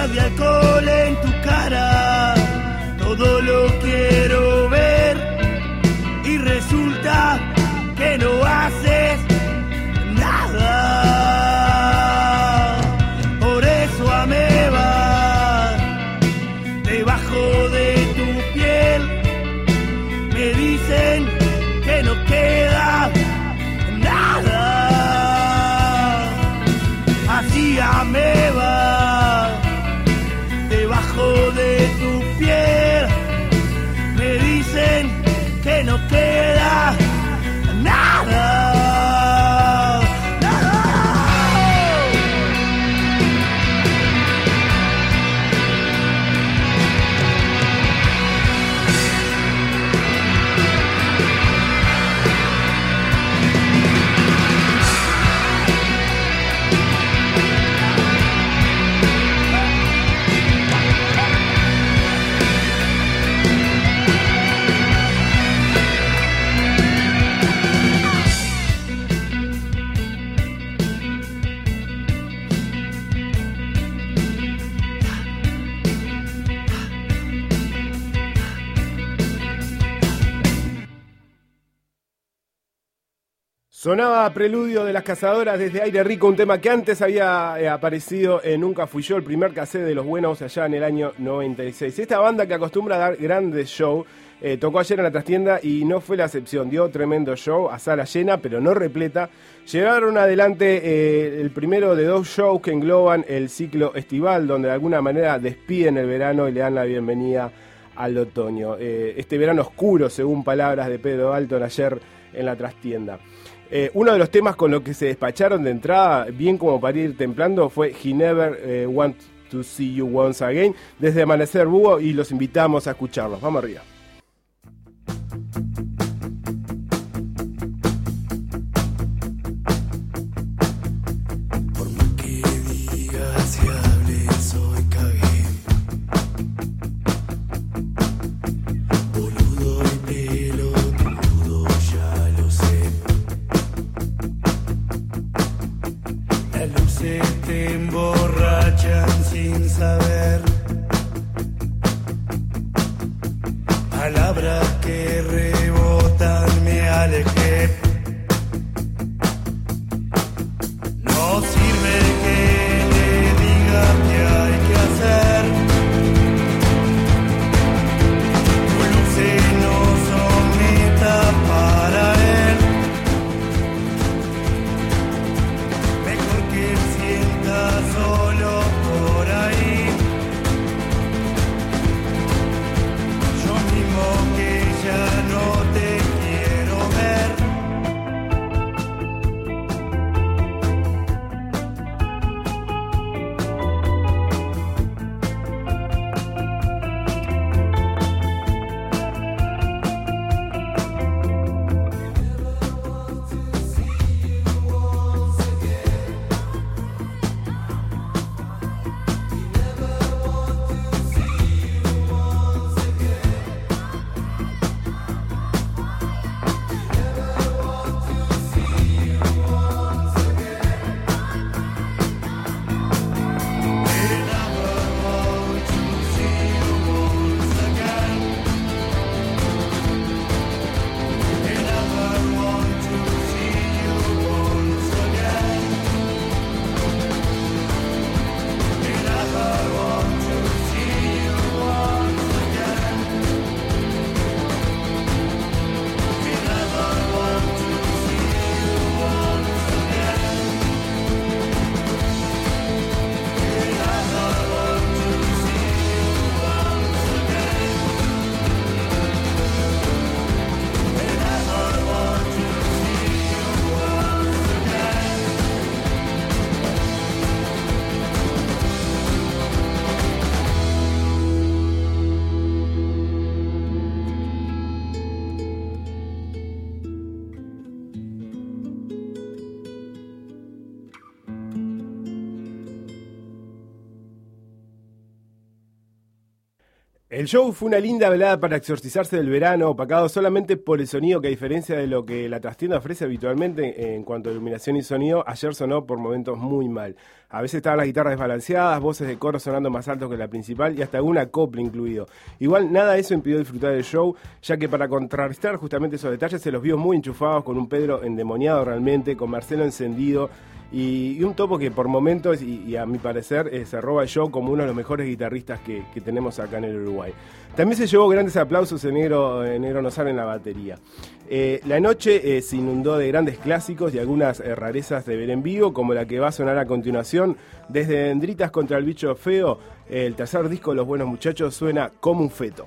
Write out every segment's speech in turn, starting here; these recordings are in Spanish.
de alcohol en tu cara, todo lo quiero ver y resulta que no haces nada. Por eso ameba, debajo de tu piel me dicen que no queda nada. Así ameba, debajo de tu piel me dicen que no queda nada. Sonaba Preludio de las Cazadoras desde Aire Rico, un tema que antes había aparecido en Nunca Fui Yo, el primer cassette de Los Buenos allá en el año 96. Esta banda que acostumbra a dar grandes shows, tocó ayer en la trastienda y no fue la excepción, dio tremendo show a sala llena pero no repleta. Llevaron adelante el primero de 2 shows que engloban el ciclo estival, donde de alguna manera despiden el verano y le dan la bienvenida al otoño. Este verano oscuro, según palabras de Pedro Dalton ayer en la trastienda. Uno de los temas con los que se despacharon de entrada, bien como para ir templando, fue He Never Want to See You Once Again, desde Amanecer Búho, y los invitamos a escucharlos. Vamos arriba. Por más que digas y hables, hoy cagué. Boludo y pelotudo, ya lo sé. Las luces te emborrachan sin saber. Palabras que rebotan, me alejé. No sirve que le diga qué hay que hacer. Tus luces no son meta para él. Mejor que sienta solo por ahí. El show fue una linda velada para exorcizarse del verano, opacado solamente por el sonido que, a diferencia de lo que la trastienda ofrece habitualmente en cuanto a iluminación y sonido, ayer sonó por momentos muy mal. A veces estaban las guitarras desbalanceadas, voces de coro sonando más altos que la principal y hasta alguna copla incluido. Igual nada de eso impidió disfrutar del show, ya que para contrarrestar justamente esos detalles se los vio muy enchufados, con un Pedro endemoniado realmente, con Marcelo encendido, y un Topo que por momentos, y a mi parecer, se roba el show como uno de los mejores guitarristas que tenemos acá en el Uruguay. También se llevó grandes aplausos en Negro Nosar en la batería. La noche se inundó de grandes clásicos y algunas rarezas de ver en vivo, como la que va a sonar a continuación. Desde Dendritas contra el bicho feo, el tercer disco de Los Buenos Muchachos suena como un feto.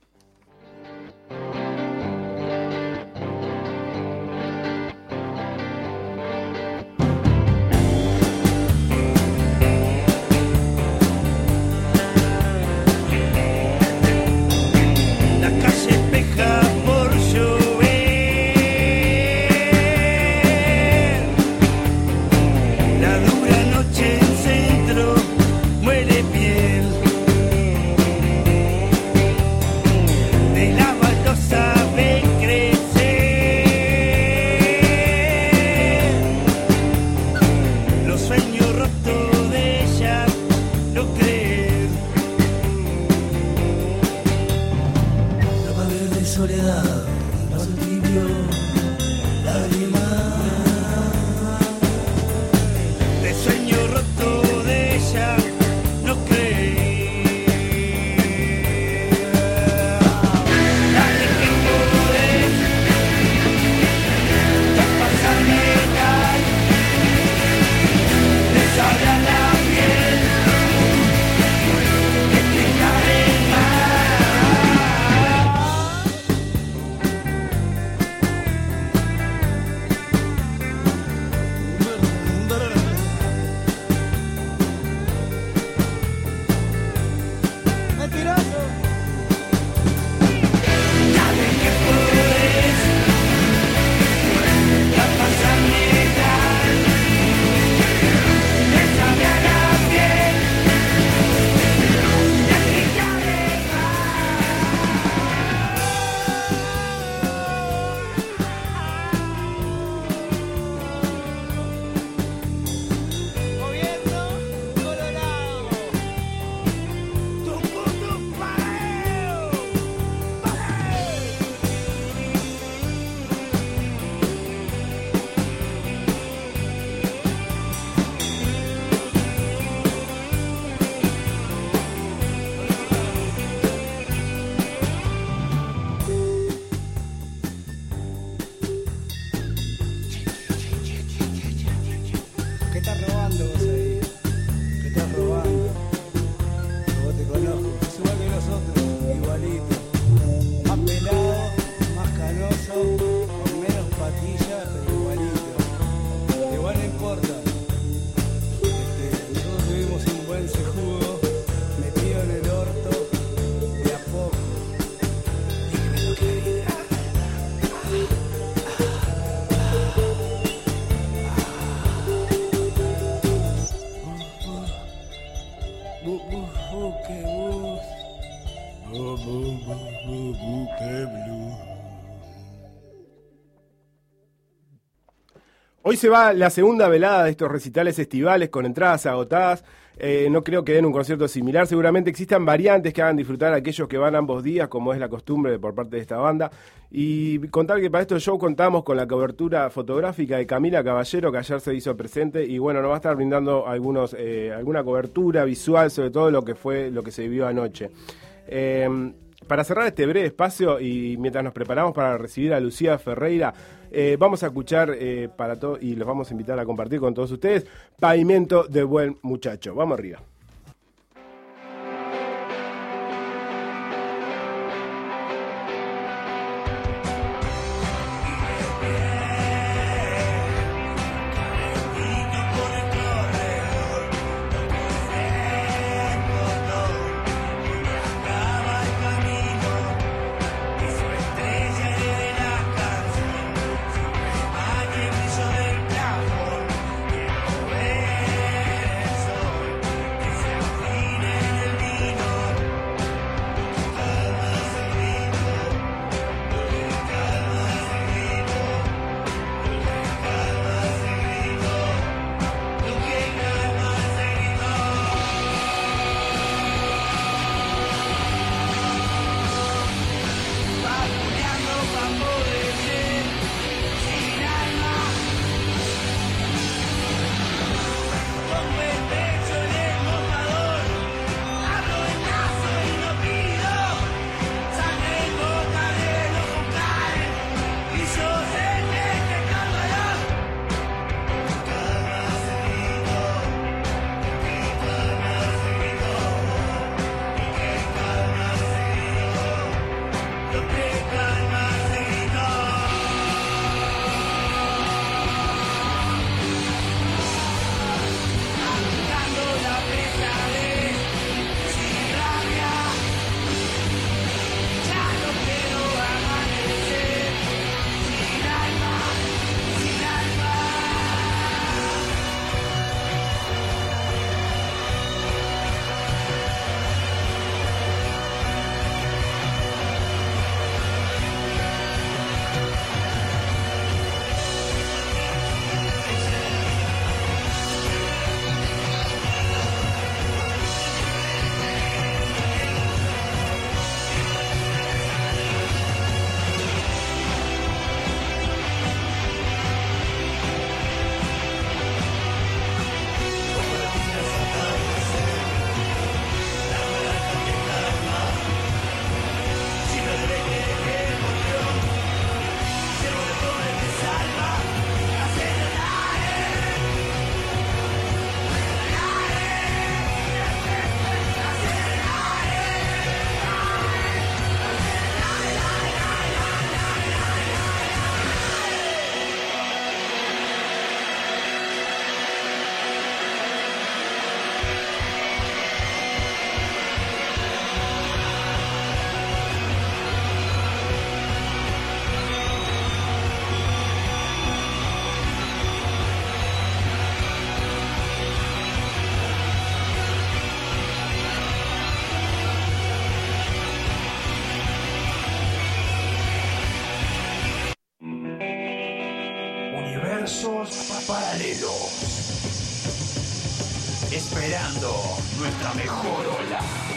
Hoy se va la segunda velada de estos recitales estivales con entradas agotadas. No creo que den un concierto similar. Seguramente existan variantes que hagan disfrutar a aquellos que van ambos días, como es la costumbre por parte de esta banda. Y contar que para estos shows contamos con la cobertura fotográfica de Camila Caballero, que ayer se hizo presente. Y bueno, nos va a estar brindando alguna cobertura visual sobre todo lo que se vivió anoche. Para cerrar este breve espacio y mientras nos preparamos para recibir a Lucía Ferreira, vamos a escuchar y los vamos a invitar a compartir con todos ustedes Pavimento de Buen Muchacho. Vamos arriba. Que esperando nuestra mejor ola.